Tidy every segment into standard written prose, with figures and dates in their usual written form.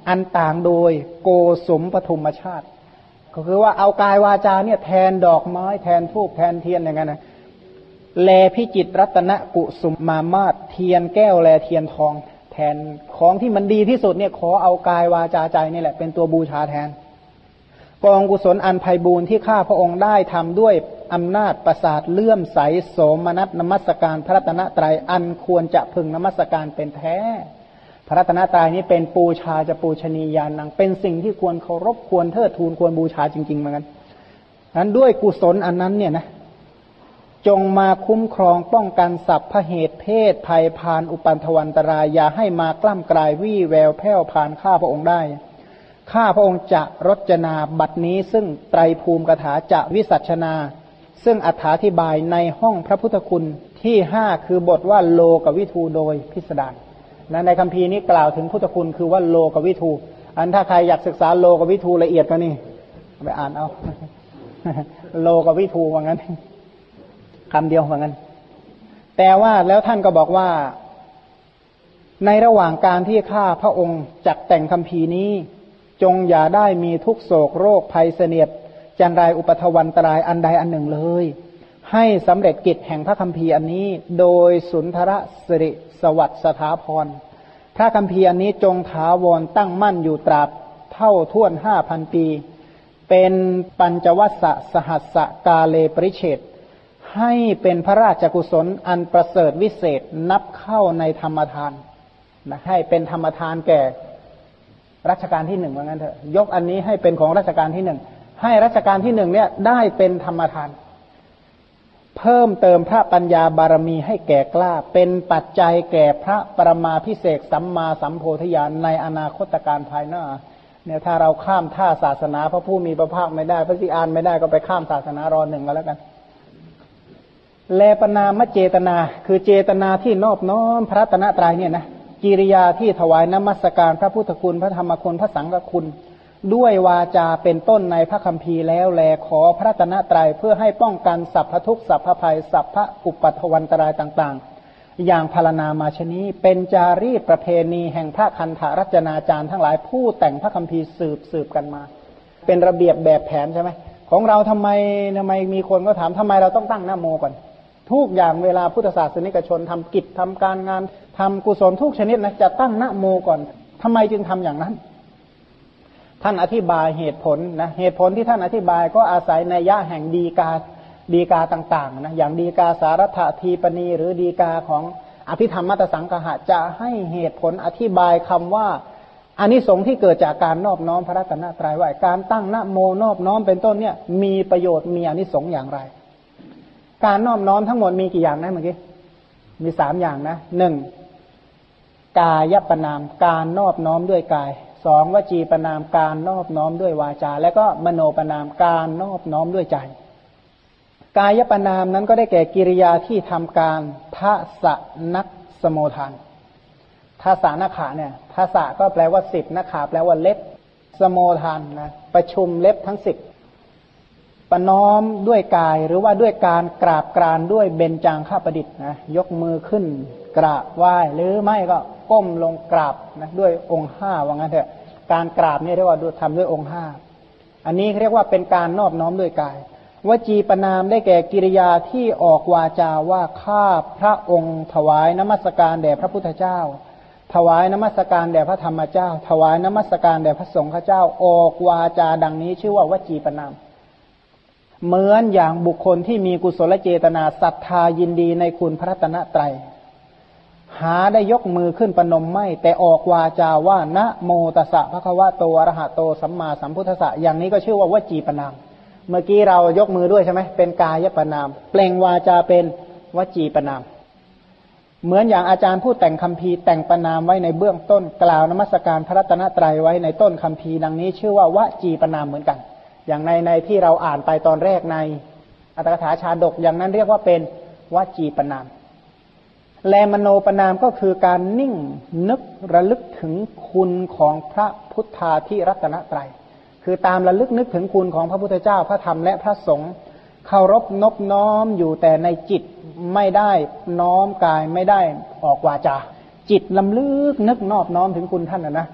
อันต่างโดยโกสุมปฐุมชาติก็คือว่าเอากายวาจาเนี่ยแทนดอกไม้แทนธูปแทนเทียนอย่างนั้นนะแลพิจิตรรัตนกุสุมมามาศเทียนแก้วแลเทียนทองแทนของที่มันดีที่สุดเนี่ยขอเอากายวาจาใจนี่แหละเป็นตัวบูชาแทนกองกุศลอันไพบูรณ์ที่ข้าพระองค์ได้ทำด้วยอำนาจประสาทเลื่อมใสโสมนัสนมัสการพระรัตนตรัยอันควรจะพึงนมัสการเป็นแท้พระรัตนตรัยนี้เป็นปูชาจะปูชนียานังเป็นสิ่งที่ควรเคารพควรเทิดทูนควรบูชาจริงๆเหมือนกันนั้นด้วยกุศลอันนั้นเนี่ยนะจงมาคุ้มครองป้องกันสัพพเหตุเพศภัยพานอุปันธวันตรายอย่าให้มากล้ำกลายวี่แววแผ่วพานข้าพระองค์ได้ข้าพระองค์จะรจนาบัดนี้ซึ่งไตรภูมิกถาจะวิสัชนาซึ่งอธิบายในห้องพระพุทธคุณที่5คือบทว่าโลกวิทูโดยพิสดารและในคัมภีร์นี้กล่าวถึงพุทธคุณคือว่าโลกวิทูอันถ้าใครอยากศึกษาโลกวิทูละเอียดก็นี่ไปอ่านเอาโลกวิทูว่างั้นคำเดียวว่างั้นแต่ว่าแล้วท่านก็บอกว่าในระหว่างการที่ข้าพระองค์จัดแต่งคัมภีร์นี้จงอย่าได้มีทุกโศกโรคภัยเสนียดจันไรอุปัทวันตรายอันใดอันหนึ่งเลยให้สำเร็จกิจแห่งพระคัมภีร์อันนี้โดยสุนทรสิริสวัสดิ์สถาพรพระคัมภีร์อันนี้จงถาวรตั้งมั่นอยู่ตราบเท่าท่วน 5,000 ปีเป็นปัญจวัสสะสหัสสะกาเลปริเฉดให้เป็นพระราชกุศลอันประเสริฐวิเศษนับเข้าในธรรมทานนะให้เป็นธรรมทานแก่รัชกาลที่1ว่างั้นเถอะยกอันนี้ให้เป็นของรัชกาลที่1ให้รัชกาลที่1เนี่ยได้เป็นธรรมทานเพิ่มเติมพระปัญญาบารมีให้แก่กล้าเป็นปัจจัยแก่พระปรมาภิเษกสัมมาสัมโพธิญาณในอนาคตการภายหน้าเนี่ยถ้าเราข้ามท่าศาสนาพระผู้มีพระภาคไม่ได้พระสิอานไม่ได้ก็ไปข้ามศาสนาร1ก็แล้วกันแลปนามเจตนาคือเจตนาที่นอบน้อมพระรัตนตรัยเนี่ยนะกิริยาที่ถวายนมัสการพระพุทธคุณพระธรรมคุณพระสังฆคุณด้วยวาจาเป็นต้นในพระคัมภีร์แล้วแลขอพระรัตนตรัยเพื่อให้ป้องกันสัพพทุกข์สัพพภัยสัพพอุปัฏฐวันตรายต่างๆอย่างพรรณนามาชนี้เป็นจารีตประเพณีแห่งพระคันธรัจนาจารย์ทั้งหลายผู้แต่งพระคัมภีร์สืบกันมาเป็นระเบียบแบบแผนใช่ไหมของเราทำไมมีคนก็ถามทำไมเราต้องตั้งนะโมก่อนทุกอย่างเวลาพุทธศาสนิกชนทำกิจทำการงานทำกุศลทุกชนิดนะจะตั้งนะโมก่อนทำไมจึงทำอย่างนั้นท่านอธิบายเหตุผลนะเหตุผลที่ท่านอธิบายก็อาศัยนัยยะแห่งดีกาต่างๆนะอย่างดีกาสารัตถทีปณีหรือดีกาของอภิธรรมมัตตสังคหะจะให้เหตุผลอธิบายคำว่าอานิสงส์ที่เกิดจากการนอบน้อมพระรัตนตรัยว่าการตั้งนะโมนอบน้อมเป็นต้นเนี่ยมีประโยชน์มีอานิสงส์อย่างไรการนอบน้อมทั้งหมดมีกี่อย่างนะเมื่อกี้มี3อย่างนะ1กายปนามการนอบน้อมด้วยกาย2วจีปนามการนอบน้อมด้วยวาจาและก็มโนปนามการนอบน้อมด้วยใจกายปนามนั้นก็ได้แก่กิริยาที่ทำการทัสนักสโมทานทัสนักขาเนี่ยทัสก็แปลว่า10นักขาแปลว่าเล็บสโมทานนะประชุมเล็บทั้ง10ปน้อมด้วยกายหรือว่าด้วยการกราบกรานด้วยเบญจางคประดิษฐ์นะยกมือขึ้นกราบไหว้หรือไม่ก็ก้มลงกราบนะด้วยองค์5ว่างั้นเถอะการกราบนี่เรียกว่าทำด้วยองค์5อันนี้เรียกว่าเป็นการนอบน้อมด้วยกายวจีปนามได้แก่กิริยาที่ออกวาจาว่าข้าพระองค์ถวายนมัสการแด่พระพุทธเจ้าถวายนมัสการแด่พระธรรมเจ้าถวายนมัสการแด่พระสงฆ์เจ้าออกวาจาดังนี้ชื่อว่าวจีปนามเหมือนอย่างบุคคลที่มีกุศลเจตนาศรัทธายินดีในคุณพระรัตนตรัยหาได้ยกมือขึ้นประนมไม่แต่ออกวาจาว่านะโมตัสสะภะคะวะโตอะระหะโตสัมมาสัมพุทธัสสะอย่างนี้ก็ชื่อว่าวจีปนามเมื่อกี้เรายกมือด้วยใช่ไหมเป็นกายปนามเปล่งวาจาเป็นวจีปนามเหมือนอย่างอาจารย์ผู้แต่งคัมภีร์แต่งปนามไว้ในเบื้องต้นกล่าวนมัสการพระรัตนตรัยไว้ในต้นคัมภีร์ดังนี้ชื่อว่าวจีปนามเหมือนกันอย่างในที่เราอ่านไปตอนแรกในอัตถกถาชาดกอย่างนั้นเรียกว่าเป็นวจีปนามและมโนปนามก็คือการนิ่งนึกระลึกถึงคุณของพระพุทธาธิรัตนตรัยคือตามระลึกนึกถึงคุณของพระพุทธเจ้าพระธรรมและพระสงฆ์เคารพนบน้อมอยู่แต่ในจิตไม่ได้น้อมกายไม่ได้ออกวาจาจิตลำลึกนึกนอบน้อมถึงคุณท่านนะ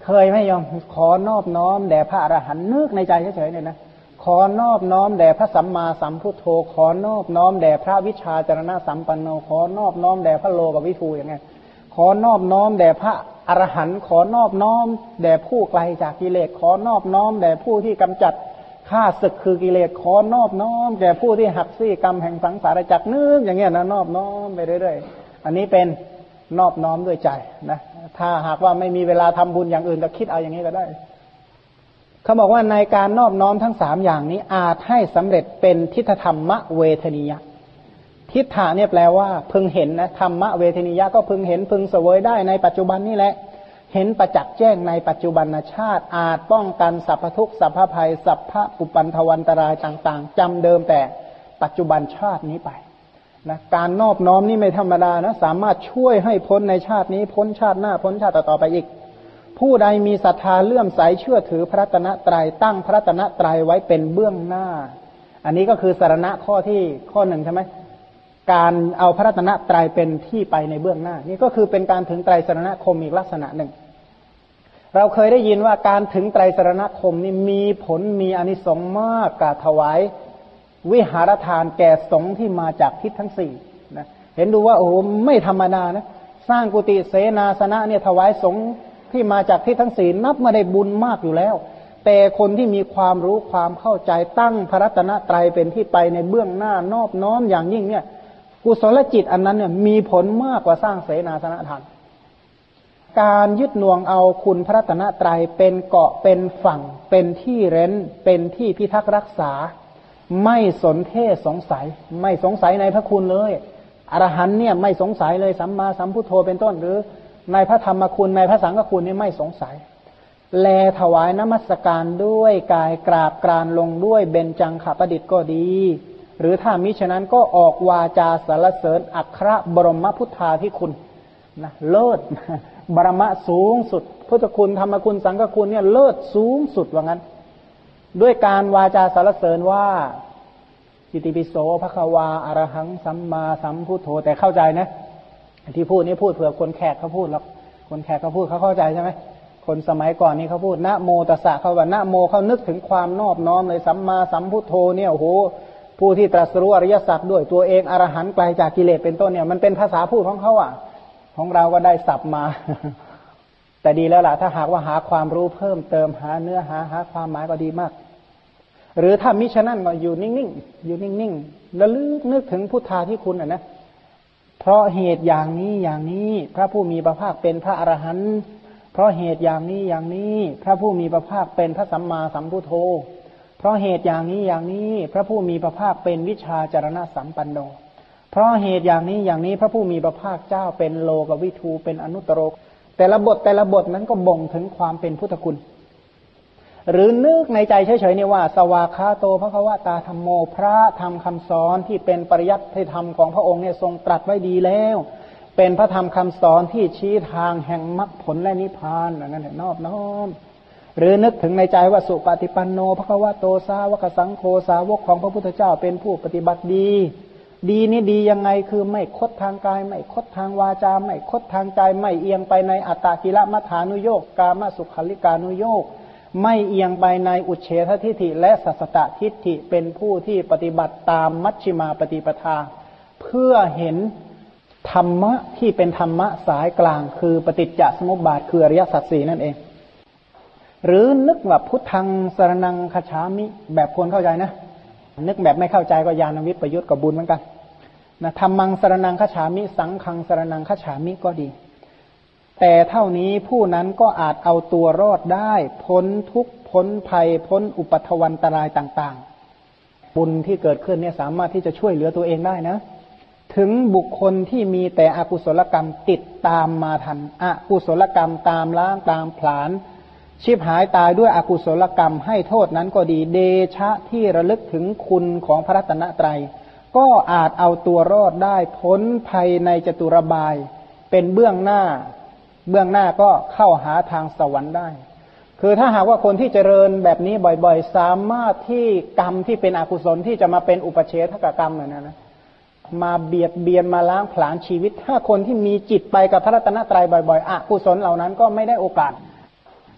เคยไหมยอมขอนอบน้อมแด่พระอรหันต์นึกในใจเฉยๆเนี่ยนะขอนอบน้อมแด่พระสัมมาสัมพุทโธขอนอบน้อมแด่พระวิชาจรณะสัมปันโนขอนอบน้อมแด่พระโลกวิทูอย่างเงี้ยขอนอบน้อมแด่พระอรหันต์ขอนอบน้อมแด่ผู้ไกลจากกิเลสขอนอบน้อมแด่ผู้ที่กำจัดฆ่าศึกคือกิเลสขอนอบน้อมแด่ผู้ที่หักซี่กรรมแห่งสังสารวัฏนึกอย่างเงี้ยนะนอบน้อมไปเรื่อยๆอันนี้เป็นนอบน้อมด้วยใจนะถ้าหากว่าไม่มีเวลาทำบุญอย่างอื่นก็คิดเอาอย่างนี้ก็ได้เขาบอกว่าในการนอบน้อมทั้งสามอย่างนี้อาจให้สำเร็จเป็นทิฏฐธรรมเวทนิยะทิฏฐาเนี่ยแปลว่าพึงเห็นนะธรรมะเวทนิยะก็พึงเห็นพึงเสวยได้ในปัจจุบันนี่แหละเห็นประจักษ์แจ้งในปัจจุบันชาติอาจป้องกันสรรพทุกข์สรรพภัยสรรพอุปันธวันตรายต่างๆจำเดิมแต่ปัจจุบันชาตินี้ไปนะการนอบน้อมนี่ไม่ธรรมดานะสามารถช่วยให้พ้นในชาตินี้พ้นชาติหน้าพ้นชาติต่อไปอีกผู้ใดมีศรัทธาเลื่อมใสเชื่อถือพระรัตนตรัยตั้งพระรัตนตรัยไว้เป็นเบื้องหน้าอันนี้ก็คือสรณะข้อหนึ่งใช่ไหมการเอาพระรัตนตรัยเป็นที่ไปในเบื้องหน้านี่ก็คือเป็นการถึงไตรสรณคมอีกลักษณะหนึ่งเราเคยได้ยินว่าการถึงไตรสรณคมนี่มีผลมีอานิสงส์มากกว่าถวายวิหารทานแก่สงฆ์ที่มาจากทิศทั้งสี่นะเห็นดูว่าโอ้ไม่ธรรมดานะสร้างกุฏิเสนาสนะเนี่ยถวายสงฆ์ที่มาจากทิศทั้งสี่นับมาได้บุญมากอยู่แล้วแต่คนที่มีความรู้ความเข้าใจตั้งพระรัตนตรัยเป็นที่ไปในเบื้องหน้านอบน้อมอย่างยิ่งเนี่ยกุศลจิตอันนั้นเนี่ยมีผลมากกว่าสร้างเสนาสนะทานการยึดหน่วงเอาคุณพระรัตนตรัยเป็นเกาะเป็นฝั่งเป็นที่เร้นเป็นที่พิทักษ์รักษาไม่สนเท่สงสัยไม่สงสัยในพระคุณเลยอรหันต์เนี่ยไม่สงสัยเลยสัมมาสัมพุทโธเป็นต้นหรือในพระธรรมคุณในพระสังฆคุณนี่ไม่สงสัยแลถวายนมัสการด้วยกายกราบกรานลงด้วยเบญจังขประดิษฐ์ก็ดีหรือถ้ามิฉะนั้นก็ออกวาจาสรรเสริญอัครบรมพุทธาธิคุณนะเลิศบรมะสูงสุดพุทธคุณธรรมคุณสังฆคุณเนี่ยเลิศสูงสุดว่างั้นด้วยการวาจาสรรเสริญว่าอิติปิโสภควาอรหังสัมมาสัมพุทโธแต่เข้าใจนะที่พูดนี่พูดเผื่อคนแขกเขาพูดหรอกคนแขกเขาพูดเขาเข้าใจใช่ไหมคนสมัยก่อนนี่เขาพูดนะโมตัสสะเขาว่านะโมเขานึกถึงความนอบน้อมเลยสัมมาสัมพุทโธเนี่ยโอ้โหผู้ที่ตรัสรู้อริยสัจด้วยตัวเองอรหันต์ไกลจากกิเลสเป็นต้นเนี่ยมันเป็นภาษาพูดของเขาอ่ะของเราก็ได้ศัพท์มา แต่ดีแล้วล่ะถ้าหากว่าหาความรู้เพิ่มเติมหาเนื้อหาความหมายก็ดีมากหรือถ้ามิฉะนั้นก็อยู่นิ่งๆอยู่นิ่งๆแล้วนึกถึงพุทธาที่คุณนะเพราะเหตุอย่างนี้พระผู้มีพระภาคเป็นพระอรหันต์เพราะเหตุอย่างนี้พระผู้มีพระภาคเป็นพระสัมมาสัมพุทโธเพราะเหตุอย่างนี้พระผู้มีพระภาคเป็นวิชาจรณะสัมปันโนเพราะเหตุอย่างนี้พระผู้มีพระภาคเจ้าเป็นโลกวิทูเป็นอนุตตรแต่ละบทนั้นก็บ่งถึงความเป็นพุทธคุณหรือนึกในใจเฉยๆนี่ว่าสวากขาโตภควตาธัมโมพระธรรมคำสอนที่เป็นปริยัติธรรมของพระองค์เนี่ยทรงตรัสไว้ดีแล้วเป็นพระธรรมคำสอนที่ชี้ทางแห่งมรรคผลและนิพพานนั่นแหละนอบน้อมหรือนึกถึงในใจว่าสุปฏิปันโนภควโตสาวกสังโฆสาวกของพระพุทธเจ้าเป็นผู้ปฏิบัติดีนี่ดียังไงคือไม่คดทางกายไม่คดทางวาจาไม่คดทางใจไม่เอียงไปในอัตตกิลมัฏฐานุโยคกามสุขลิกานุโยคไม่เอียงไปในอุเฉททิฏฐิและสัสสตทิฏฐิเป็นผู้ที่ปฏิบัติตามมัชฌิมาปฏิปทาเพื่อเห็นธรรมะที่เป็นธรรมะสายกลางคือปฏิจจสมุปบาทคืออริยสัจสี่นั่นเองหรือนึกว่าพุทธังสรณังคัจฉามิแบบคนเข้าใจนะนึกแบบไม่เข้าใจก็ญาณวิปยุตกับบุญเหมือนกันนะธัมมังสรณังคัจฉามิสังฆังสรณังคัจฉามิก็ดีแต่เท่านี้ผู้นั้นก็อาจเอาตัวรอดได้พ้นทุกข์พ้นภัยพ้นอุปัฏฐวันตรายต่างๆบุญที่เกิดขึ้นเนี่ยสามารถที่จะช่วยเหลือตัวเองได้นะถึงบุคคลที่มีแต่อกุศลกรรมติดตามมาทันอกุศลกรรมตามล้างตามผลาญชีพหายตายด้วยอกุศลกรรมให้โทษนั้นก็ดีเดชะที่ระลึกถึงคุณของพระรัตนตรัยก็อาจเอาตัวรอดได้พ้นภัยในจตุรบายเป็นเบื้องหน้าก็เข้าหาทางสวรรค์ได้คือถ้าหากว่าคนที่เจริญแบบนี้บ่อยๆสามารถที่กรรมที่เป็นอกุศลที่จะมาเป็นอุปเฉทกกรรมนะมาเบียดเบียนมาล้างผลาญชีวิตถ้าคนที่มีจิตไปกับพระรัตนตรัยบ่อยๆอกุศลเหล่านั้นก็ไม่ได้โอกาส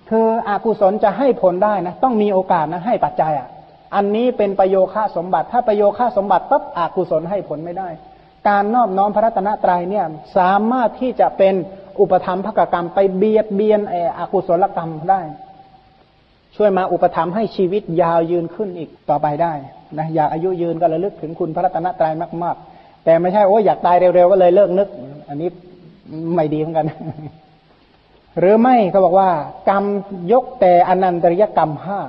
คืออกุศลจะให้ผลได้นะต้องมีโอกาสนะให้ปัจจัยอันนี้เป็นประโยคะสมบัติถ้าประโยคะสมบัติปั๊บอกุศลให้ผลไม่ได้การนอบน้อมพระรัตนตรัยเนี่ยสามารถที่จะเป็นอุปธรรมภกกรรมไปเบียดเบียนอกุศลกรรมได้ช่วยมาอุปธรรมให้ชีวิตยาวยืนขึ้นอีกต่อไปได้นะอยากอายุยืนก็ระลึกถึงคุณพระรัตนตรัยมากๆแต่ไม่ใช่โอ้อยากตายเร็วๆก็เลยเลิกนึกอันนี้ไม่ดีเหมือนกันหรือไม่เขาบอกว่ากรรมยกแต่อนันตริยกรรม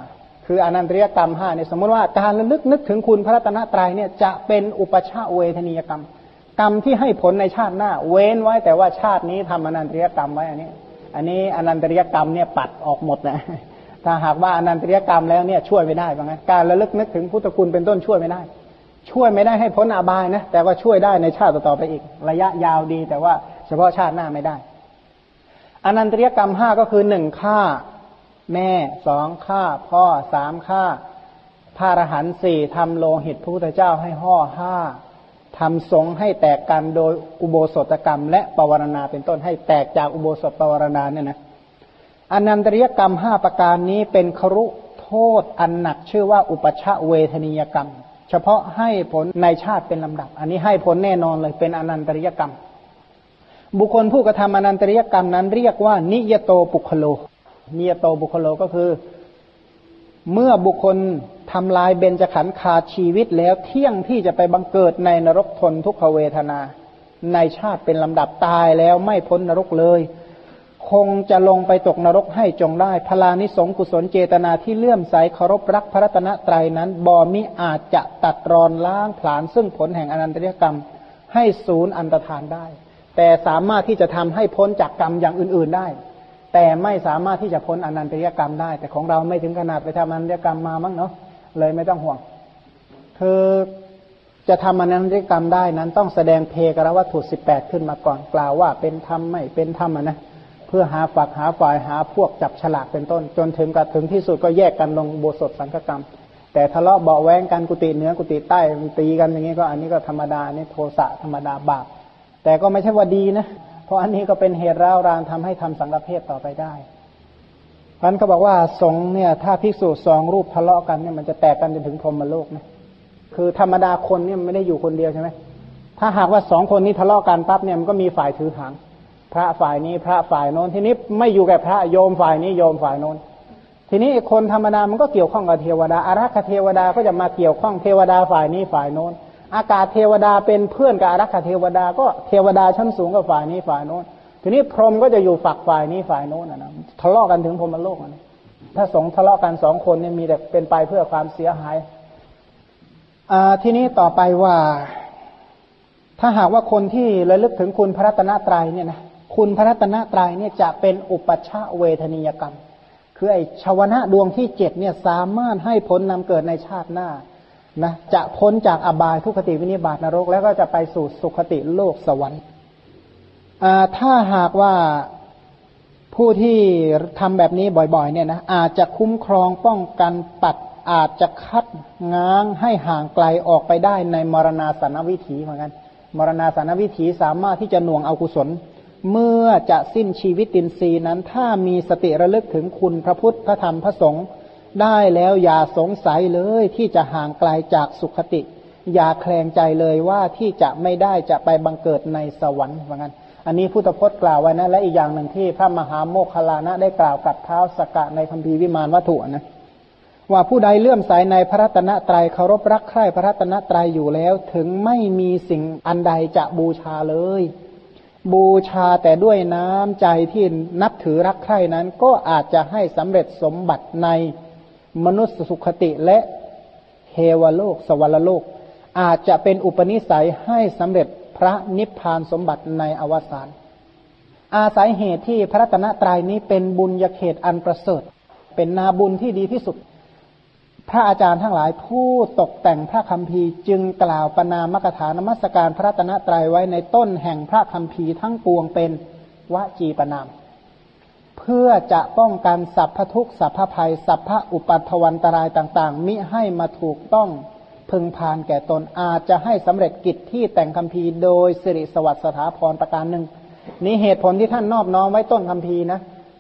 5คืออนันตริยกรรม5เนี่ยสมมติว่าการระลึกนึกถึงคุณพระรัตนตรัยเนี่ยจะเป็นอุปชาเวทนียกรรมกรรมที่ให้ผลในชาติหน้าเว้นไว้แต่ว่าชาตินี้ทำอนันตริยกรรมไว้อันนี้อนันตริยกรรมเนี่ยปัดออกหมดนะถ้าหากว่าอนันตริยกรรมแล้วเนี่ยช่วยไม่ได้ว่างั้นการระลึกนึกถึงพุทธคุณเป็นต้นช่วยไม่ได้ให้พ้นอบายนะแต่ว่าช่วยได้ในชาติต่อไปอีกระยะยาวดีแต่ว่าเฉพาะชาติหน้าไม่ได้อนันตริยกรรม5ก็คือ1ฆ่าแม่2ฆ่าพ่อ3ฆ่าพระอรหันต์4ทำโลหิตพระพุทธเจ้าให้ห่อ5ทำสงฆ์ให้แตกกันโดยอุโบสถกรรมและปวารณาเป็นต้นให้แตกจากอุโบสถปวารณาเนี่ยนะอนันตริยกรรม5ประการนี้เป็นครุโทษอันหนักชื่อว่าอุปชเวทนียกรรมเฉพาะให้ผลในชาติเป็นลำดับอันนี้ให้ผลแน่นอนเลยเป็นอนันตริยกรรมบุคคลผู้กระทำอนันตริยกรรมนั้นเรียกว่านิยโตปุคโลนิยโตปุคโลก็คือเมื่อบุคคลทำลายเบญจขันธ์ขาดชีวิตแล้วเที่ยงที่จะไปบังเกิดในนรกทนทุกขเวทนาในชาติเป็นลำดับตายแล้วไม่พ้นนรกเลยคงจะลงไปตกนรกให้จงได้พลานิสงกุศลเจตนาที่เลื่อมใสเคารพรักพระรัตนตรัยนั้นบ่มิอาจจะตัดรอนล้างผลาญซึ่งผลแห่งอนันตริยกรรมให้สูญอันตรธานได้แต่สามารถที่จะทำให้พ้นจากกรรมอย่างอื่นๆได้แต่ไม่สามารถที่จะพ้นอนันตริยกรรมได้แต่ของเราไม่ถึงขนาดไปทำอนันตริยกรรมมามั้งเนาะเลยไม่ต้องห่วงคือจะทำอนันตริยกรรมได้นั้นต้องแสดงเพกรวัตถุ18ขึ้นมาก่อนกล่าวว่าเป็นธรรมไม่เป็นธรรมนะเพื่อหาฝักหาฝ่ายหาพวกจับฉลากเป็นต้นจนถึงที่สุดก็แยกกันลงโบสถสังฆกรรมแต่ทะเลาะเบาแว้งกันกุฏิเหนือกุฏิใต้ตีกันอย่างนี้ก็อันนี้ก็ธรรมดานี่โทสะธรรมดาบาปแต่ก็ไม่ใช่ว่าดีนะเพราะอันนี้ก็เป็นเหตุร้าวรานทำให้ทำสังฆเพศต่อไปได้เพราะนั้นเขาบอกว่าสงฆ์เนี่ยถ้าภิกษุ2รูปทะเลาะกันเนี่ยมันจะแตกกันจนถึงพรหมโลกนะคือธรรมดาคนเนี่ยไม่ได้อยู่คนเดียวใช่ไหมถ้าหากว่า2คนนี้ทะเลาะกันปั๊บเนี่ยมันก็มีฝ่ายถือถังพระฝ่ายนี้พระฝ่ายโน้นทีนี้ไม่อยู่แก่พระโยมฝ่ายนี้โยมฝ่ายโน้นทีนี้คนธรรมดามันก็เกี่ยวข้องกับเทวดาอารักขเทวดาก็จะมาเกี่ยวข้องเทวดาฝ่ายนี้ฝ่ายโน้นอากาศเทวดาเป็นเพื่อนกับอารักขเทวดาก็เทวดาชั้นสูงกับฝ่ายนี้ฝ่ายโน้นทีนี้พรหมก็จะอยู่ฝักฝ่ายนี้ฝ่ายโน้นนะทะเลาะกันถึงพรหมโลกนะถ้าสงฆ์ทะเลาะกัน2คนเนี่ยมีแต่เป็นไปเพื่อความเสียหายทีนี้ต่อไปว่าถ้าหากว่าคนที่ระลึกถึงคุณพระรัตนตรัยเนี่ยนะคุณพระรัตนตรัยเนี่ยจะเป็นอุปชเวทนียกรรมคือไอ้ชวนะดวงที่7เนี่ยสามารถให้ผลนำเกิดในชาติหน้านะจะพ้นจากอบายทุกขติวินิบาตนรกแล้วก็จะไปสู่สุคติโลกสวรรค์ถ้าหากว่าผู้ที่ทำแบบนี้บ่อยๆเนี่ยนะอาจจะคุ้มครองป้องกันปัดอาจจะคัดง้างให้ห่างไกลออกไปได้ในมรณาสนวิถีเหมือนกันมรณาสนวิถีสามารถที่จะหน่วงเอากุศลเมื่อจะสิ้นชีวิตอินทรีย์นั้นถ้ามีสติระลึกถึงคุณพระพุทธพระธรรมพระสงฆ์ได้แล้วอย่าสงสัยเลยที่จะห่างไกลจากสุคติอย่าแคลงใจเลยว่าที่จะไม่ได้จะไปบังเกิดในสวรรค์ว่างั้นอันนี้พุทธพจน์กล่าวไว้นะและอีกอย่างหนึ่งที่พระมหาโมคคัลลานะได้กล่าวกับท้าวสักกะในคัมภีร์วิมานวัตถุนะว่าผู้ใดเลื่อมใสในพระรัตนตรัยเคารพรักใคร่พระรัตนตรัยอยู่แล้วถึงไม่มีสิ่งอันใดจะบูชาเลยบูชาแต่ด้วยน้ำใจที่นับถือรักใคร่นั้นก็อาจจะให้สำเร็จสมบัติในมนุษย์สุคติและเทวโลกสวรรคโลกอาจจะเป็นอุปนิสัยให้สำเร็จพระนิพพานสมบัติในอวสานอาศัยเหตุที่พระรัตนตรัยนี้เป็นบุญญาเขตอันประเสริฐเป็นนาบุญที่ดีที่สุดพระอาจารย์ทั้งหลายผู้ตกแต่งพระคัมภีร์จึงกล่าวประนามกถานมัสการพระรัตนตรัยไว้ในต้นแห่งพระคัมภีร์ทั้งปวงเป็นวจีประนามเพื่อจะป้องกันสัพพทุกข์สัพพภัยสัพพอุปัฏฐวันตรายต่างๆมิให้มาถูกต้องพึงพานแก่ตนอาจจะให้สำเร็จกิจที่แต่งคัมภีร์โดยสิริสวัสดิ์สถาพรประการหนึ่งนี้เหตุผลที่ท่านนอบน้อมไว้ต้นคัมภีร์นะ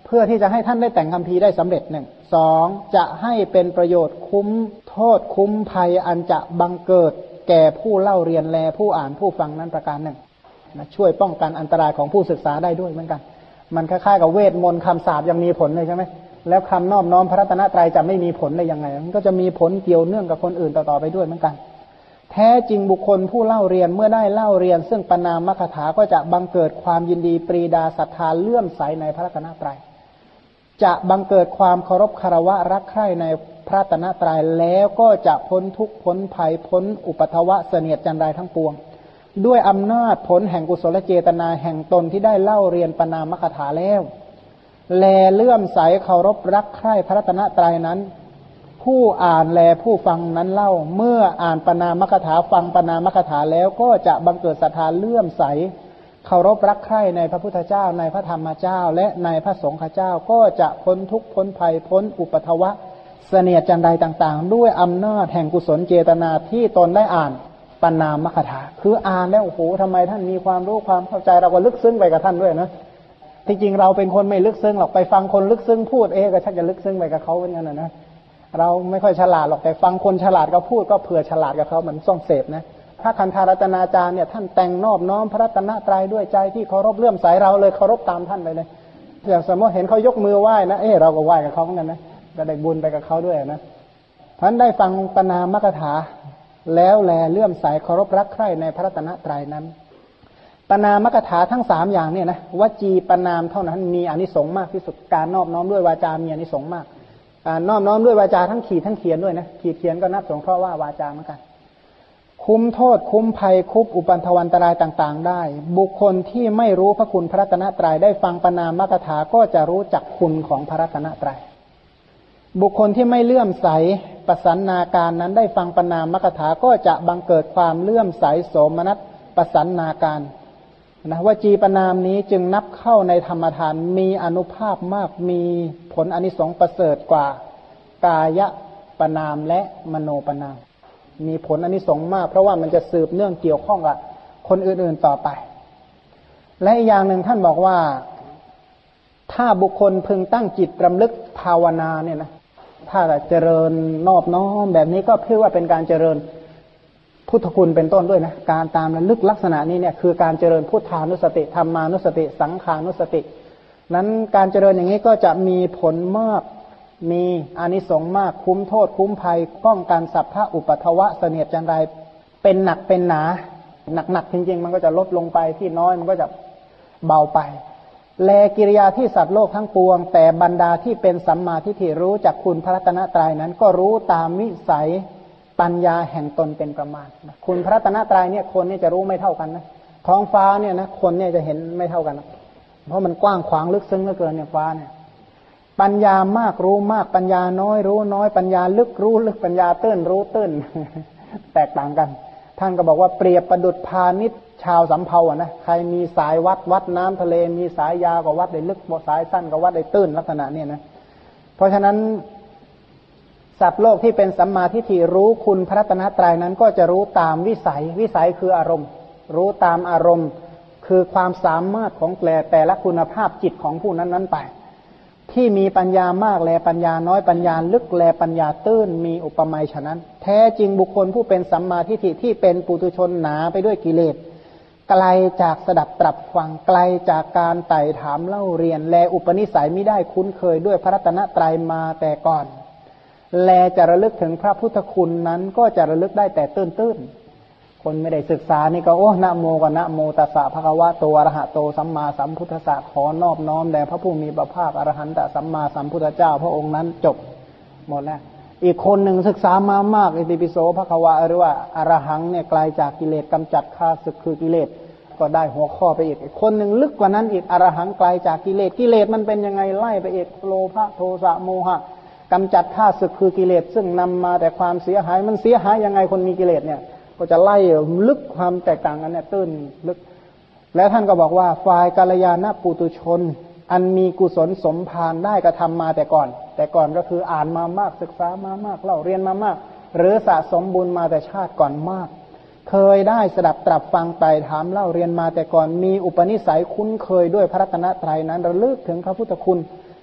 เพื่อที่จะให้ท่านได้แต่งคัมภีร์ได้สำเร็จหนึ่งสองจะให้เป็นประโยชน์คุ้มโทษคุ้มภัยอันจะบังเกิดแก่ผู้เล่าเรียนแลผู้อ่านผู้ฟังนั้นประการหนึ่งนะช่วยป้องกันอันตรายของผู้ศึกษาได้ด้วยเหมือนกันมันคล้ายๆกับเวทมนต์คำสาปยังมีผลเลยใช่ไหมแล้วคำนอบน้อมพระรัตนตรัยจะไม่มีผลได้ยังไงมันก็จะมีผลเกี่ยวเนื่องกับคนอื่นต่อๆไปด้วยเหมือนกันแท้จริงบุคคลผู้เล่าเรียนเมื่อได้เล่าเรียนซึ่งปนามคถาก็จะบังเกิดความยินดีปรีดาศรัทธาเลื่อมใสในพระรัตนตรัยจะบังเกิดความเคารพคารวะรักใคร่ในพระรัตนตรัยแล้วก็จะพ้นทุกข์พ้นภัยพ้นอุปทวะเสนียดจันไรทั้งปวงด้วยอำนาจผลแห่งกุศลเจตนาแห่งตนที่ได้เล่าเรียนปนามคถาแล้วแลเลื่อมใสเคารพรักใคร่พระรัตนตรัยนั้นผู้อ่านแลผู้ฟังนั้นเล่าเมื่ออ่านปนามคถาฟังปนามคถาแล้วก็จะบังเกิดศรัทธาเลื่อมใสเคารพรักใคร่ในพระพุทธเจ้าในพระธรรมเจ้าและในพระสงฆ์เจ้าก็จะพ้นทุกข์พ้นภัยพ้นอุปทวะเสนียดจันไรต่างๆด้วยอำนาจแห่งกุศลเจตนาที่ตนได้อ่านปนามคถาคืออ่านแล้วโอ้โหทำไมท่านมีความรู้ความเข้าใจเราก็ลึกซึ้งไปกับท่านด้วยนะที่จริงเราเป็นคนไม่ลึกซึ้งหรอกไปฟังคนลึกซึ้งพูดก็ชักจะลึกซึ้งไปกับเขาเหมือนกันนะเราไม่ค่อยฉลาดหรอกแต่ฟังคนฉลาดก็พูดก็เผื่อฉลาดกับเขาเหมือนส่องเสพนะพระคันธารัตนาจารย์เนี่ยท่านแต่งนอบน้อมพระรัตนตรัยด้วยใจที่เคารพเลื่อมใสเราเลยเคารพตามท่านไปเลยอย่างสมมติเห็นเขายกมือไหว้นะเราก็ไหว้กับเขาเหมือนกันนะก็ได้บุญไปกับเขาด้วยนะท่านได้ฟังปนามคถาแล้วแลเลื่อมใสเคารพรักใคร่ในพระรัตนตรัยนั้นปนามกถาทั้งสามอย่างเนี่ยนะวจีปนามเท่านั้นมีอานิสงส์มากที่สุดการนอบน้อมด้วยวาจามีอานิสงส์มากการนอบน้อมด้วยวาจาทั้งขีดทั้งเขียนด้วยนะขีดเขียนก็นับสงเคราะห์ว่าวาจาเหมือนกันคุ้มโทษคุ้มภัยคุบอุปันธวันตรายต่างๆได้บุคคลที่ไม่รู้พระคุณพระรัตนตรัยได้ฟังปนามกถาก็จะรู้จักคุณของพระรัตนตรัยบุคคลที่ไม่เลื่อมใสประสันนาการนั้นได้ฟังปนามกถาก็จะบังเกิดความเลื่อมใสโสมนัสประสันนาการนะวจีปนามนี้จึงนับเข้าในธรรมทานมีอานุภาพมากมีผลอานิสงส์ประเสริฐกว่ากายปนามและมโนปนามมีผลอานิสงส์มากเพราะว่ามันจะสืบเนื่องเกี่ยวข้องกับคนอื่นๆต่อไปและอีกอย่างหนึ่งท่านบอกว่าถ้าบุคคลพึงตั้งจิตรำลึกภาวนาเนี่ยนะถ้าเจริญนอบน้อมแบบนี้ก็เพื่อว่าเป็นการเจริญพุทธคุณเป็นต้นด้วยนะการตามระลึกลักษณะนี้เนี่ยคือการเจริญพุทธานุสติธรรมานุสติสังขานุสตินั้นการเจริญอย่างนี้ก็จะมีผลมากมีอานิสงส์มากคุ้มโทษคุ้มภัยป้องกันสัพพะอุปัทวะเสนียดจันไรเป็นหนักเป็นหนาหนักจริงๆมันก็จะลดลงไปที่น้อยมันก็จะเบาไปแลกิริยาที่สัตว์โลกทั้งปวงแต่บรรดาที่เป็นสัมมาทิฏฐิรู้จักคุณพระรัตนตรัยนั้นก็รู้ตามวิสัยปัญญาแห่งตนเป็นประมาณคุณพระรัตนตรัยเนี่ยคนเนี่ยจะรู้ไม่เท่ากันนะท้องฟ้าเนี่ยนะคนเนี่ยจะเห็นไม่เท่ากันนะเพราะมันกว้างขวางลึกซึ้งเหลือเกินเนี่ยฟ้าเนี่ยปัญญามากรู้มากปัญญาน้อยรู้น้อยปัญญาลึกรู้ลึกปัญญาตื้นรู้ตื้น แตกต่างกันท่านก็บอกว่าเปรียบประดุจพาณิชย์ชาวสำเภานะใครมีสายวัดน้ำทะเลมีสายยาวก็วัดได้ลึกสายสั้นก็วัดได้ตื้นลักษณะนี้นะเพราะฉะนั้นสัตว์โลกที่เป็นสัมมาทิฏฐิรู้คุณพระรัตนตรัยนั้นก็จะรู้ตามวิสัยคืออารมณ์รู้ตามอารมณ์คือความสามารถของแต่ละคุณภาพจิตของผู้นั้นไปที่มีปัญญามากแลปัญญาน้อยปัญญาลึกแลปัญญาตื้นมีอุปมาฉะนั้นแท้จริงบุคคลผู้เป็นสัมมาทิฏฐิที่เป็นปุถุชนหนาไปด้วยกิเลสไกลจากสดับตรับฟังไกลจากการไต่ถามเล่าเรียนแลอุปนิสัยไม่ได้คุ้นเคยด้วยพระรัตนตรัยมาแต่ก่อนแลจะระลึกถึงพระพุทธคุณนั้นก็จะระลึกได้แต่ตื้นคนไม่ได้ศึกษานี่ก็โอ้นะโมกับนะโมตัสสะภะคะวะโตอะระหะโตสัมมาสัมพุทธัสสะขอนอบน้อมแด่พระผู้มีพระภาคอรหันตสัมมาสัมพุทธเจ้าพระองค์นั้นจบหมดแล้วอีกคนหนึ่งศึกษามามากอิติปิโสภะคะวะหรือว่าอรหังเนี่ยไกลจากกิเลสกำจัดข้าศึกคือกิเลสก็ได้หัวข้อไปอีกคนหนึ่งลึกกว่านั้นอีกอรหังไกลจากกิเลสกิเลสมันเป็นยังไงไล่ไปอีกโลภะโทสะโมหะกำจัดข้าศึกคือกิเลสซึ่งนำมาแต่ความเสียหายมันเสียหายยังไงคนมีกิเลสเนี่ยก็จะไล่ลึกความแตกต่างกันเนี่ยตื้นลึกแล้วท่านก็บอกว่าฝ่ายกัลยาณปุถุชนอันมีกุศลสมภารได้กระทำมาแต่ก่อนก็คืออ่านมามากศึกษามามากเล่าเรียนมามากหรือสะสมบุญมาแต่ชาติก่อนมากเคยได้สดับตรับฟังไต่ถามเล่าเรียนมาแต่ก่อนมีอุปนิสัยคุ้นเคยด้วยพระรัตนตรัยนั้นระลึกถึงพระพุทธคุณ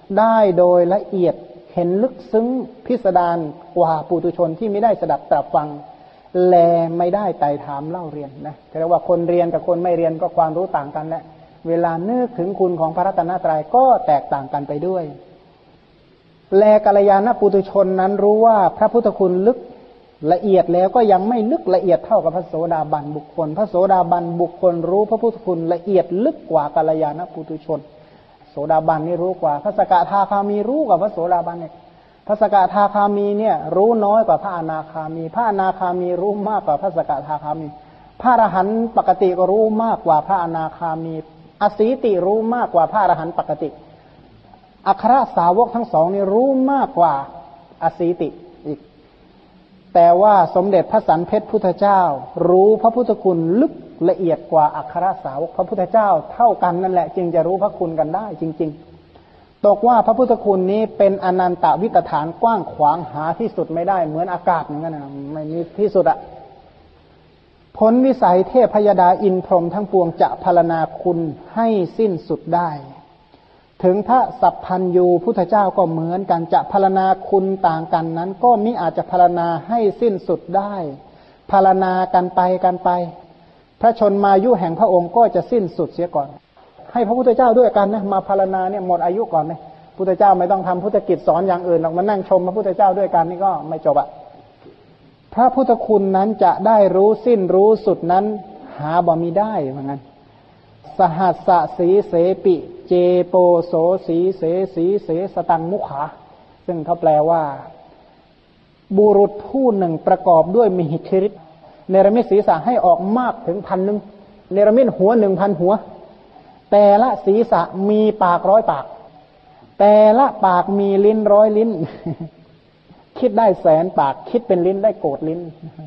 ได้โดยละเอียดเห็นลึกซึ้งพิสดารกว่าปุถุชนที่ไม่ได้สดับตรับฟังแลไม่ได้ไต่ถามเล่าเรียนนะเรียกว่าคนเรียนกับคนไม่เรียนก็ความรู้ต่างกันแหละเวลานึกถึงคุณของพระรัตนตรัยก็แตกต่างกันไปด้วยแลกัลยาณปุถุชนนั้นรู้ว่าพระพุทธคุณลึกละเอียดแล้วก็ยังไม่ลึกละเอียดเท่ากับพระโสดาบันบุคคลพระโสดาบันบุคคลรู้พระพุทธคุณละเอียดลึกกว่ากัลยาณปุถุชนโสดาบันนี่รู้กว่าพระสกทาคามีรู้กว่าพระโสดาบันเนี่ยพระสกทาคามีเนี่ยรู้น้อยกว่าพระอนาคามีพระอนาคามีรู้มากกว่าพระสกทาคามีพระอรหันต์ปกติก็รู้มากกว่าพระอนาคามีอสีติรู้มากกว่าพระอรหันต์ปกติอัครสาวกทั้งสองนี่รู้มากกว่าอสีติอีกแต่ว่าสมเด็จพระสันเพชรพุทธเจ้ารู้พระพุทธคุณลึกละเอียดกว่าอัครสาวกพระพุทธเจ้าเท่ากันนั่นแหละจึงจะรู้พระคุณกันได้จริงๆตกว่าพระพุทธคุณนี้เป็นอนันตวิตฐานกว้างขวางหาที่สุดไม่ได้เหมือนอากาศอย่างนั้นนะไม่มีที่สุดอะพ้นวิสัยเทพยดาอินพรหมทั้งปวงจะพรรณนาคุณให้สิ้นสุดได้ถึงพระสัพพัญญูพุทธเจ้าก็เหมือนกันจะพรรณนาคุณต่างกันนั้นก็มิอาจจะพรรณนาให้สิ้นสุดได้พรรณนากันไปพระชนมายุแห่งพระองค์ก็จะสิ้นสุดเสียก่อนให้พระพุทธเจ้าด้วยกันนะมาพรรณนาเนี่ยหมดอายุก่อนเลยพุทธเจ้าไม่ต้องทำพุทธกิจสอนอย่างอื่นหรอกมานั่งชมพระพุทธเจ้าด้วยกันนี่ก็ไม่จบอะพระพุทธคุณนั้นจะได้รู้สิ้นรู้สุดนั้นหาบ่มีได้เหมือนกันสหัสสะสีเสปิเจโปโสสีเสสีเสสตังมุขาซึ่งเขาแปลว่าบุรุษผู้หนึ่งประกอบด้วยมหิทธิฤทธิ์เนรมิตศีรษะให้ออกมากถึง1,000เนรมิตหัว 1,000 หัวแต่ละศีรษะมีปาก100 ปากแต่ละปากมีลิ้น100 ลิ้นคิดได้100,000 ปากคิดเป็นลิ้นได้โกฏลิ้น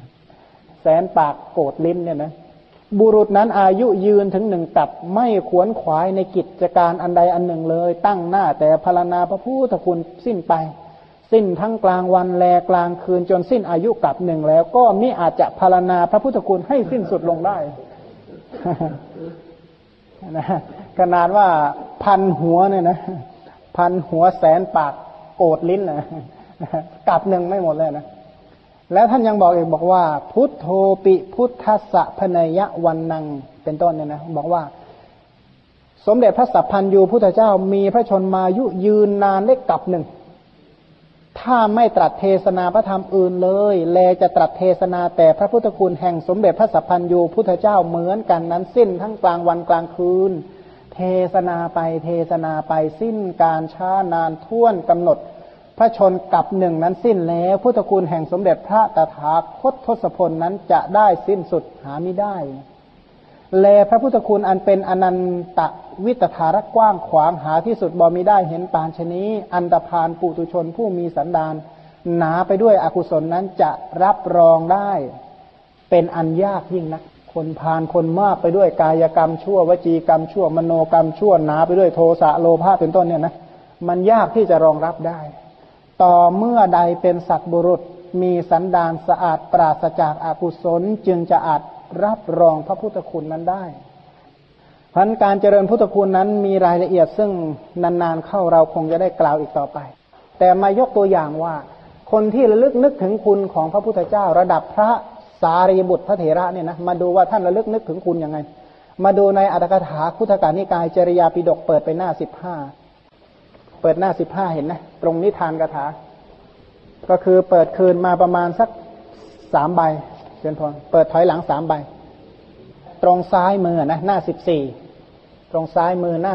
100,000 ปากโกฏลิ้นเนี่ยนะบุรุษนั้นอายุยืนถึง1 กับไม่ขวนขวายในกิจการอันใดอันหนึ่งเลยตั้งหน้าแต่พรรณนาพระพุทธคุณสิ้นไปสิ้นทั้งกลางวันแลกลางคืนจนสิ้นอายุกับหนึ่งแล้วก็มิอาจจะพรรณนาพระพุทธคุณให้สิ้นสุดลงได้ ขนาดว่า1,000 หัวเนี่ยนะ1,000 หัว100,000 ปากโกฏลิ้นนะกับหนึ่งไม่หมดเลยนะแล้วท่านยังบอกอีกบอกว่าพุทโธปิพุทธัสสะพเนยวันนังเป็นต้นเนี่ยนะบอกว่าสมเด็จพระสัพพัญญูพุทธเจ้ามีพระชนมายุยืนนานได้กับหนึ่งถ้าไม่ตรัสเทศนาพระธรรมอื่นเลยแลจะตรัสเทศนาแต่พระพุทธคุณแห่งสมเด็จพระสัพพัญญูพุทธเจ้าเหมือนกันนั้นสิ้นทั้งกลางวันกลางคืนเทศนาไปเทศนาไปสิ้นการช้านานท่วนกำหนดพระชนกับหนึ่งนั้นสิ้นแล้วพุทธคุณแห่งสมเด็จพระตถาคตทศพลนั้นจะได้สิ้นสุดหาไม่ได้แลพระพุทธคุณอันเป็นอนันตวิตถารกว้างขวางหาที่สุดบ่มีได้เห็นปานชนี้อันตพานปุถุชนผู้มีสันดานหนาไปด้วยอกุศลนั้นจะรับรองได้เป็นอันยากยิ่งนักคนพาลคนมากไปด้วยกายกรรมชั่ววจีกรรมชั่วมโนกรรมชั่วหนาไปด้วยโทสะโลภะเป็นต้นเนี่ยนะมันยากที่จะรองรับได้ต่อเมื่อใดเป็นสัตว์บุรุษมีสันดานสะอาดปราศจากอกุศลจึงจะอาจรับรองพระพุทธคุณนั้นได้เพราะการเจริญพุทธคุณนั้นมีรายละเอียดซึ่งนานๆเข้าเราคงจะได้กล่าวอีกต่อไปแต่มายกตัวอย่างว่าคนที่ระลึกนึกถึงคุณของพระพุทธเจ้าระดับพระสารีบุตรพระเถระเนี่ยนะมาดูว่าท่านระลึกนึกถึงคุณยังไงมาดูในอัตถกถาคุถกนิกายจริยาปิฎกเปิดไปหน้า15เปิดหน้า15เห็นนะตรงนิทานคาถาก็คือเปิดคืนมาประมาณสัก3 ใบเชิญพรเปิดถอยหลัง3 ใบตรงซ้ายมือนะหน้า14ตรงซ้ายมือหน้า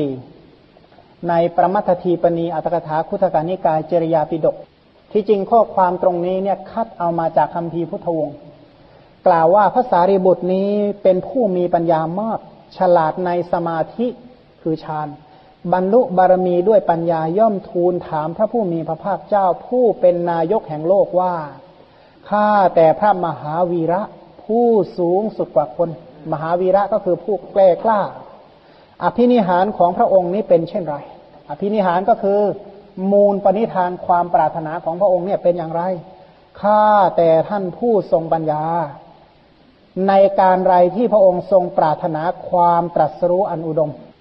14ในประมัตถทีปณีอัตถกถาคุถกนิกายจริยาปิฎกที่จริงข้อความตรงนี้เนี่ยคัดเอามาจากคัมภีร์พุทธวงศ์กล่าวว่าพระสารีบุตรนี้เป็นผู้มีปัญญามากฉลาดในสมาธิคือฌานบรรลุบารมีด้วยปัญญาย่อมทูลถามพระผู้มีพระภาคเจ้าผู้เป็นนายกแห่งโลกว่าข้าแต่พระมหาวีระผู้สูงสุดกว่าคนมหาวีระก็คือผู้แกล้กล้าอภินิหารของพระองค์นี้เป็นเช่นไรอภินิหารก็คือมูลปณิธานความปรารถนาของพระองค์เนี่ยเป็นอย่างไรข้าแต่ท่านผู้ทรงปัญญาในการไรที่พระองค์ทรงปรารถนาความตรัสรู้อันอุดม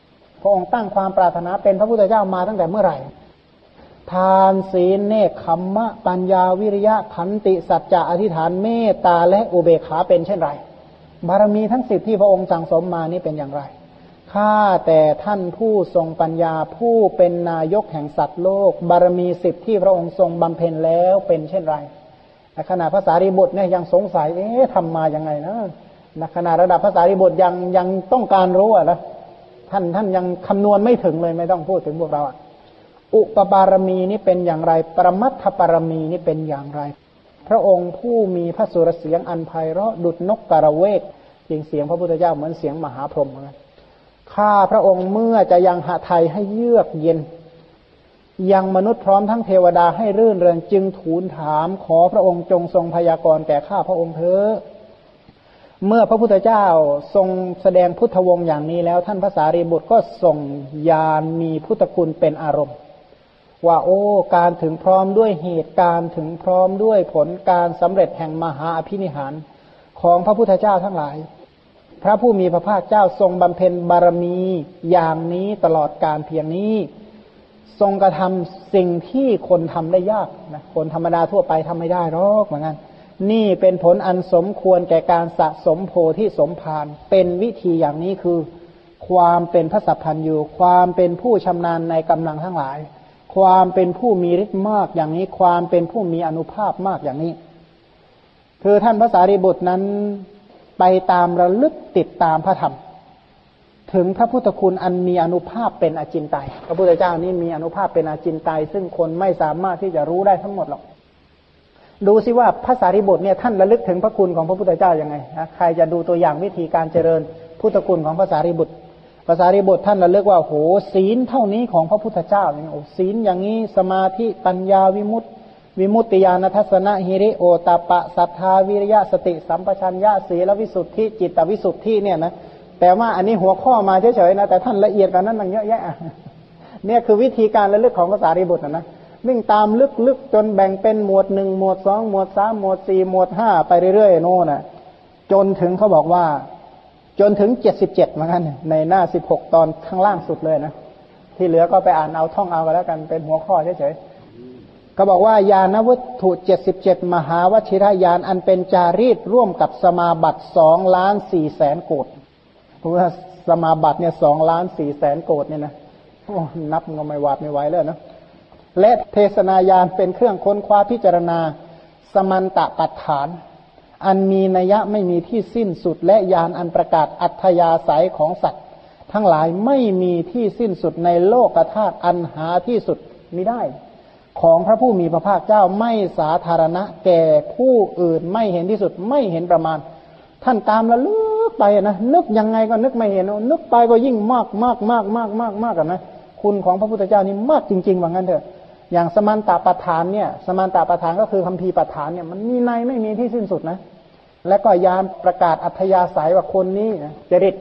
พระองค์ตั้งความปรารถนาเป็นพระพุทธเจ้ามาตั้งแต่เมื่อไหร่ทานศีลเนคขมมะปัญญาวิริยะขันติสัจจะอธิษฐานเมตตาและอุเบกขาเป็นเช่นไรบารมีทั้ง10ที่พระองค์สั่งสมมานี้เป็นอย่างไรข้าแต่ท่านผู้ทรงปัญญาผู้เป็นนายกแห่งสัตว์โลกบารมี10ที่พระองค์ทรงบำเพ็ญแล้วเป็นเช่นไรในขณะพระสารีบุตรเนี่ยยังสงสัยทำมายังไงนะในขณะระดับพระสารีบุตรยังต้องการรู้นะท่านยังคำนวณไม่ถึงเลยไม่ต้องพูดถึงพวกเราอุปบารมีนี้เป็นอย่างไรปรมัตถบารมีนี้เป็นอย่างไรพระองค์ผู้มีพระสุรเสียงอันไพเราะดุจนกกระเวกจริงเสียงพระพุทธเจ้าเหมือนเสียงมหาพรหมเหมือนกันข้าพระองค์เมื่อจะยังหะไทยให้เยือกเย็นยังมนุษย์พร้อมทั้งเทวดาให้รื่นเริงจึงทูลถามขอพระองค์จงทรงพยากรณ์แก่ข้าพระองค์เถิดเมื่อพระพุทธเจ้าทรงแสดงพุทธวงศ์อย่างนี้แล้วท่านพระสารีบุตรก็ส่งญาณมีพุทธคุณเป็นอารมณ์ว่าโอ้การถึงพร้อมด้วยเหตุการณ์ถึงพร้อมด้วยผลการสำเร็จแห่งมหาอภินิหารของพระพุทธเจ้าทั้งหลายพระผู้มีพระภาคเจ้าทรงบำเพ็ญบารมีอย่างนี้ตลอดการเพียงนี้ทรงกระทำสิ่งที่คนทำได้ยากนะคนธรรมดาทั่วไปทำไม่ได้หรอกเหมือนกันนี่เป็นผลอันสมควรแก่การสะสมโพธิสมภารเป็นวิธีอย่างนี้คือความเป็นพระสัพพัญญูความเป็นผู้ชำนาญในกำลังทั้งหลายความเป็นผู้มีฤทธิ์มากอย่างนี้ความเป็นผู้มีอานุภาพมากอย่างนี้คือท่านพระสารีบุตรนั้นไปตามระลึกติดตามพระธรรมถึงพระพุทธคุณอันมีอานุภาพเป็นอจินไตยพระพุทธเจ้านี้มีอานุภาพเป็นอจินไตยซึ่งคนไม่สามารถที่จะรู้ได้ทั้งหมดหรอกดูสิว่าพระสารีบุตรเนี่ยท่านระลึกถึงพระคุณของพระพุทธเจ้ายังไงนะใครจะดูตัวอย่างวิธีการเจริญพุทธคุณของพระสารีบุตรพระสารีบุตรท่านระลึกว่าโหศีลเท่านี้ของพระพุทธเจ้าเนี่ยโอ้ศีลอย่างนี้สมาธิปัญญาวิมุตติญาณทัศนะหิริโอตปะศรัทธาวิริยะสติสัมปชัญญะศีลวิสุทธิจิตวิสุทธิเนี่ยนะแต่ว่าอันนี้หัวข้อมาเฉยๆนะแต่ท่านละเอียดกว่านั้นตั้งเยอะแยะเนี่ยคือวิธีการระลึกของพระสารีบุตรนะวิ่งตามลึกๆจนแบ่งเป็นหมวด1หมวด2หมวด3หมวด4หมวด5ไปเรื่อยๆโน่นน่ะจนถึงเขาบอกว่าจนถึง77เหมือนกันในหน้า16ตอนข้างล่างสุดเลยนะที่เหลือก็ไปอ่านเอาท่องเอากันแล้วกันเป็นหัวข้อเฉยๆก็บอกว่าญาณวัตถุ77มหาวชิรญาณอันเป็นจารีตร่วมกับสมาบัติ2,400,000 โกฏเพราะว่าสมาบัติเนี่ย2,400,000 โกฏเนี่ยนะโอ้นับก็ไม่หวาดไม่ไหวแล้วนะและเทศนายานเป็นเครื่องค้นคว้าพิจารณาสมันตปัฏฐานอันมีนัยไม่มีที่สิ้นสุดและญาณอันประกาศอัธยาศัยของสัตว์ทั้งหลายไม่มีที่สิ้นสุดในโลกธาตุอันหาที่สุดมิได้ของพระผู้มีพระภาคเจ้าไม่สาธารณะแก่ผู้อื่นไม่เห็นที่สุดไม่เห็นประมาณท่านตามระลึกไปนะนึกยังไงก็นึกไม่เห็นนึกไปก็ยิ่งมากกันนะคุณของพระพุทธเจ้านี่มากจริงๆว่างั้นเถอะอย่างสมันตปัฏฐานเนี่ยสมันตปัฏฐานก็คือคัมภีร์ปัฏฐานเนี่ยมันมีในไม่มีที่สิ้นสุดนะและก็ยานประกาศอัธยาศัยว่าคนนี้จริต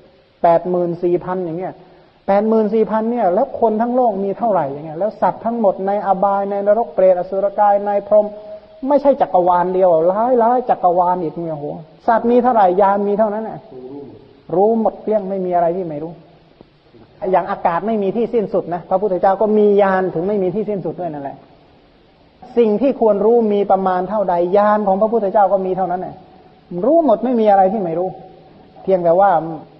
84,000 อย่างเงี้ย 84,000 เนี่ยแล้วคนทั้งโลกมีเท่าไหร่อย่างเงี้ยแล้วสัตว์ทั้งหมดในอบายในนรกเปรตอสุรกายในพรหมไม่ใช่จักรวาลเดียวหลายจักรวาลอีกเนี่ยโหสัตว์มีเท่าไหร่ยานมีเท่านั้นน่ะรู้หมดเกลี้ยงไม่มีอะไรที่ไม่รู้อย่างอากาศไม่มีที่สิ้นสุดนะพระพุทธเจ้าก็มีญาณถึงไม่มีที่สิ้นสุดด้วยนั่นแหละสิ่งที่ควรรู้มีประมาณเท่าใดญาณของพระพุทธเจ้าก็มีเท่านั้นแหละรู้หมดไม่มีอะไรที่ไม่รู้เพียงแต่ว่า